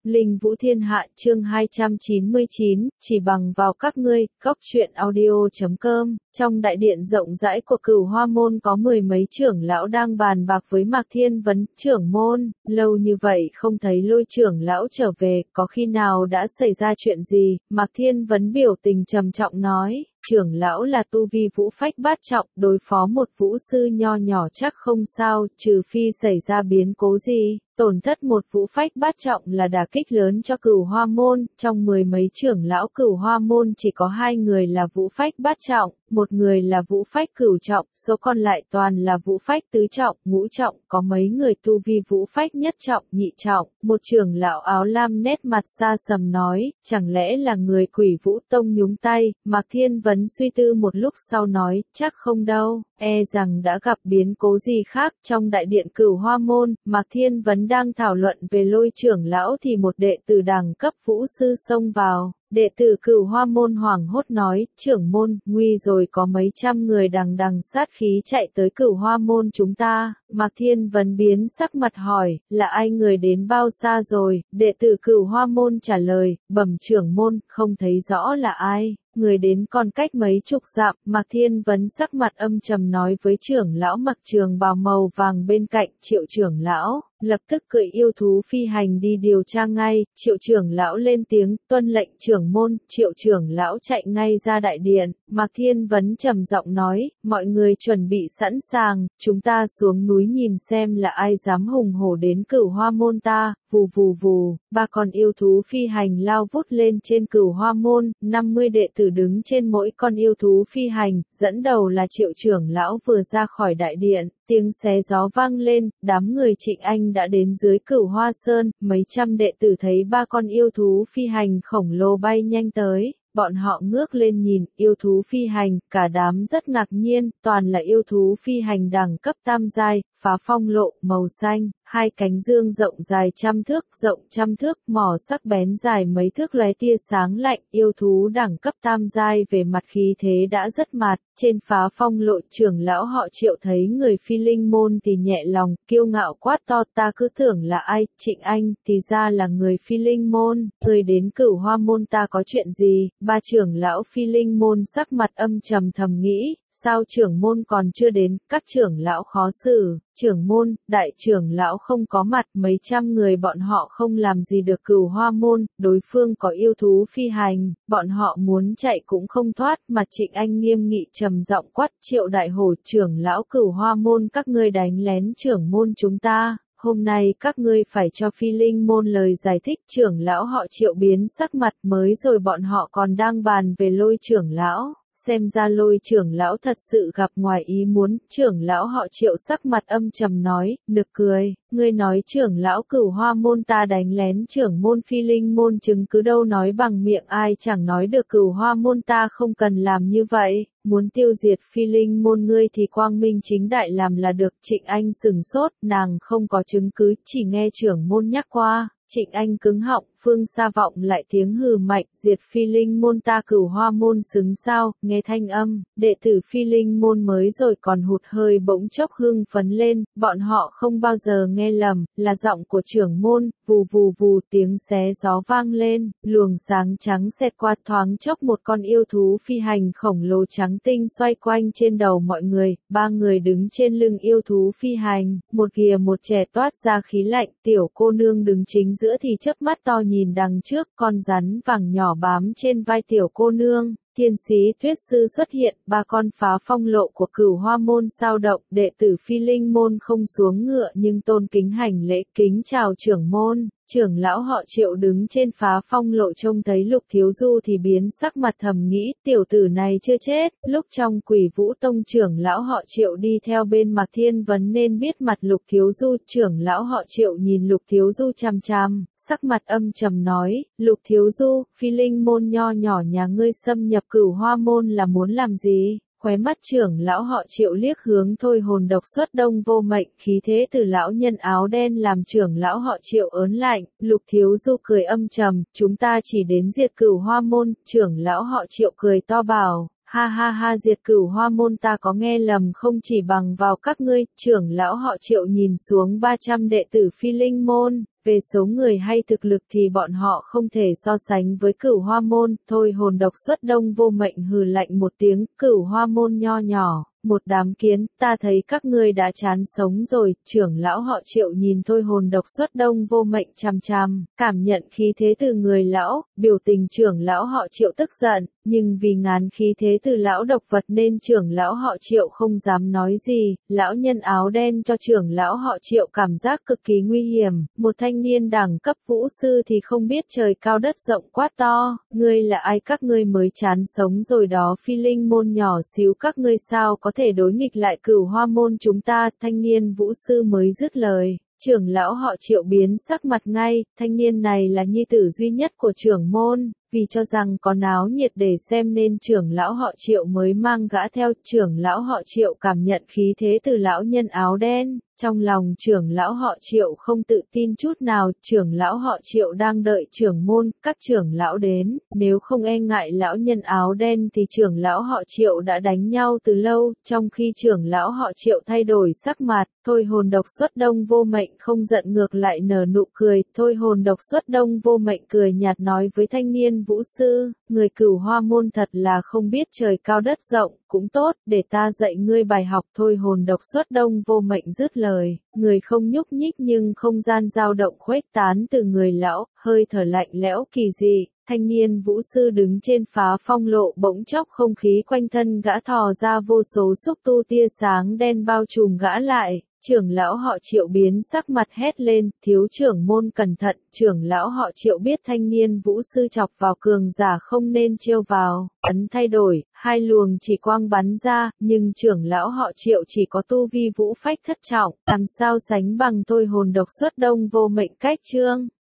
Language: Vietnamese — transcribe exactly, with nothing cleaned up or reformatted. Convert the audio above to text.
Linh Vũ Thiên Hạ chương hai trăm chín mươi chín, chỉ bằng vào các ngươi, góc truyện audio chấm com. Trong đại điện rộng rãi của Cửu Hoa Môn có mười mấy trưởng lão đang bàn bạc với Mạc Thiên Vấn, trưởng môn, lâu như vậy không thấy Lôi trưởng lão trở về, có khi nào đã xảy ra chuyện gì? Mạc Thiên Vấn biểu tình trầm trọng nói. Trưởng lão là tu vi vũ phách bát trọng, đối phó một vũ sư nho nhỏ chắc không sao, trừ phi xảy ra biến cố gì. Tổn thất một vũ phách bát trọng là đả kích lớn cho Cửu Hoa Môn, trong mười mấy trưởng lão Cửu Hoa Môn chỉ có hai người là vũ phách bát trọng, một người là vũ phách cửu trọng, số còn lại toàn là vũ phách tứ trọng, ngũ trọng, có mấy người tu vi vũ phách nhất trọng, nhị trọng. Một trưởng lão áo lam nét mặt xa sầm nói, chẳng lẽ là người Quỷ Vũ Tông nhúng tay? Mạc Thiên Vấn suy tư một lúc sau nói, chắc không đâu, e rằng đã gặp biến cố gì khác. Trong đại điện Cửu Hoa Môn, Mạc Thiên Vấn đang thảo luận về Lôi trưởng lão thì một đệ tử đẳng cấp vũ sư xông vào. Đệ tử Cửu Hoa Môn hoảng hốt nói, trưởng môn, nguy rồi, có mấy trăm người đằng đằng sát khí chạy tới Cửu Hoa Môn chúng ta. Mạc Thiên Vấn biến sắc mặt hỏi, là ai, người đến bao xa rồi? Đệ tử Cửu Hoa Môn trả lời, bẩm trưởng môn, không thấy rõ là ai. Người đến còn cách mấy chục dặm. Mạc Thiên Vấn sắc mặt âm trầm nói với trưởng lão mặc trường bào màu vàng bên cạnh, Triệu trưởng lão, lập tức cưỡi yêu thú phi hành đi điều tra ngay. Triệu trưởng lão lên tiếng, tuân lệnh trưởng môn. Triệu trưởng lão chạy ngay ra đại điện. Mạc Thiên Vấn trầm giọng nói, mọi người chuẩn bị sẵn sàng, chúng ta xuống núi nhìn xem là ai dám hùng hổ đến Cửu Hoa Môn ta. Vù vù vù, ba con yêu thú phi hành lao vút lên trên Cửu Hoa Môn, năm mươi đệ tử đứng trên mỗi con yêu thú phi hành, dẫn đầu là Triệu trưởng lão vừa ra khỏi đại điện, tiếng xé gió vang lên, đám người Trịnh Anh đã đến dưới Cửu Hoa Sơn, mấy trăm đệ tử thấy ba con yêu thú phi hành khổng lồ bay nhanh tới. Bọn họ ngước lên nhìn, yêu thú phi hành, cả đám rất ngạc nhiên, toàn là yêu thú phi hành đẳng cấp tam giai, phá phong lộ, màu xanh, hai cánh dương rộng dài trăm thước, rộng trăm thước, mỏ sắc bén dài mấy thước lóe tia sáng lạnh, yêu thú đẳng cấp tam giai về mặt khí thế đã rất mạt. Trên phá phong lộ, trưởng lão họ Triệu thấy người Phi Linh Môn thì nhẹ lòng, kiêu ngạo quát to, ta cứ tưởng là ai, Trịnh Anh, thì ra là người Phi Linh Môn, người đến Cửu Hoa Môn ta có chuyện gì? Ba trưởng lão Phi Linh Môn sắc mặt âm trầm thầm nghĩ, sao trưởng môn còn chưa đến? Các trưởng lão khó xử. Trưởng môn, đại trưởng lão không có mặt, mấy trăm người bọn họ không làm gì được Cửu Hoa Môn, đối phương có yêu thú phi hành, bọn họ muốn chạy cũng không thoát. Mặt Trịnh Anh nghiêm nghị trầm giọng quát, Triệu đại hổ, trưởng lão Cửu Hoa Môn, các ngươi đánh lén trưởng môn chúng ta. Hôm nay các ngươi phải cho Phi Linh Môn lời giải thích. Trưởng lão họ Triệu biến sắc mặt, mới rồi bọn họ còn đang bàn về Lôi trưởng lão. Xem ra Lôi trưởng lão thật sự gặp ngoài ý muốn. Trưởng lão họ Triệu sắc mặt âm trầm nói, nực cười, ngươi nói trưởng lão Cửu Hoa Môn ta đánh lén trưởng môn Phi Linh Môn, chứng cứ đâu, nói bằng miệng ai chẳng nói được. Cửu Hoa Môn ta không cần làm như vậy, muốn tiêu diệt Phi Linh Môn ngươi thì quang minh chính đại làm là được. Trịnh Anh sừng sốt, nàng không có chứng cứ, chỉ nghe trưởng môn nhắc qua. Trịnh Anh cứng họng, phương xa vọng lại tiếng hừ mạnh, diệt Phi Linh Môn ta Cửu Hoa Môn xứng sao? Nghe thanh âm, đệ tử Phi Linh Môn mới rồi còn hụt hơi bỗng chốc hưng phấn lên, bọn họ không bao giờ nghe lầm, là giọng của trưởng môn. Vù vù vù, tiếng xé gió vang lên, luồng sáng trắng xẹt qua, thoáng chốc một con yêu thú phi hành khổng lồ trắng tinh xoay quanh trên đầu mọi người. Ba người đứng trên lưng yêu thú phi hành, một ghìa một trẻ toát ra khí lạnh. Tiểu cô nương đứng chính giữa thì chớp mắt to nhìn đằng trước, con rắn vàng nhỏ bám trên vai tiểu cô nương. Thiên sĩ Tuyết Sư xuất hiện, ba con phá phong lộ của Cửu Hoa Môn sao động, đệ tử Phi Linh Môn không xuống ngựa nhưng tôn kính hành lễ, kính chào trưởng môn. Trưởng lão họ Triệu đứng trên phá phong lộ trông thấy Lục Thiếu Du thì biến sắc mặt, thầm nghĩ, tiểu tử này chưa chết. Lúc trong Quỷ Vũ Tông, trưởng lão họ Triệu đi theo bên Mạc Thiên Vấn nên biết mặt Lục Thiếu Du. Trưởng lão họ Triệu nhìn Lục Thiếu Du chằm chằm, sắc mặt âm trầm nói, Lục Thiếu Du, Phi Linh Môn nho nhỏ nhà ngươi xâm nhập Cửu Hoa Môn là muốn làm gì? Khóe mắt trưởng lão họ Triệu liếc hướng Thôi Hồn độc xuất Đông Vô Mệnh, khí thế từ lão nhân áo đen làm trưởng lão họ Triệu ớn lạnh. Lục Thiếu Du cười âm trầm, chúng ta chỉ đến diệt Cửu Hoa Môn. Trưởng lão họ Triệu cười to bảo, ha ha ha, diệt Cửu Hoa Môn ta có nghe lầm không? Chỉ bằng vào các ngươi. Trưởng lão họ Triệu nhìn xuống ba trăm đệ tử Phi Linh Môn, Về số người hay thực lực thì bọn họ không thể so sánh với Cửu Hoa môn. Thôi hồn độc xuất đông vô mệnh hừ lạnh một tiếng, Cửu Hoa môn nho nhỏ, một đám kiến, ta thấy các ngươi đã chán sống rồi. Trưởng lão họ Triệu nhìn thôi hồn độc xuất đông vô mệnh chằm chằm, cảm nhận khí thế từ người lão, biểu tình trưởng lão họ Triệu tức giận, nhưng vì ngán khí thế từ lão độc vật nên trưởng lão họ Triệu không dám nói gì. Lão nhân áo đen cho trưởng lão họ Triệu cảm giác cực kỳ nguy hiểm, một thanh niên đẳng cấp vũ sư thì không biết trời cao đất rộng quát to, ngươi là ai, các ngươi mới chán sống rồi đó, Phi Linh môn nhỏ xíu các ngươi sao có thể đối nghịch lại Cửu Hoa môn chúng ta. Thanh niên vũ sư mới dứt lời, trưởng lão họ Triệu biến sắc mặt ngay. Thanh niên này là nhi tử duy nhất của trưởng môn, vì cho rằng có náo nhiệt để xem nên trưởng lão họ Triệu mới mang gã theo. Trưởng lão họ Triệu cảm nhận khí thế từ lão nhân áo đen, trong lòng trưởng lão họ Triệu không tự tin chút nào. Trưởng lão họ Triệu đang đợi trưởng môn, các trưởng lão đến, nếu không e ngại lão nhân áo đen thì trưởng lão họ Triệu đã đánh nhau từ lâu. Trong khi trưởng lão họ Triệu thay đổi sắc mặt, thôi hồn độc xuất đông vô mệnh không giận ngược lại nở nụ cười. Thôi hồn độc xuất đông vô mệnh cười nhạt nói với thanh niên vũ sư, người Cửu Hoa môn thật là không biết trời cao đất rộng, cũng tốt, để ta dạy ngươi bài học. Thôi hồn độc xuất đông vô mệnh dứt lời, người không nhúc nhích nhưng không gian dao động khuếch tán từ người lão, hơi thở lạnh lẽo kỳ dị. Thanh niên vũ sư đứng trên phá phong lộ, bỗng chốc không khí quanh thân gã thò ra, vô số xúc tu tia sáng đen bao trùm gã lại. Trưởng lão họ Triệu biến sắc mặt hét lên, thiếu trưởng môn cẩn thận. Trưởng lão họ Triệu biết thanh niên vũ sư chọc vào cường giả không nên trêu vào, ấn thay đổi, hai luồng chỉ quang bắn ra, nhưng trưởng lão họ Triệu chỉ có tu vi vũ phách thất trọng, làm sao sánh bằng thôi hồn độc xuất đông vô mệnh cách chương.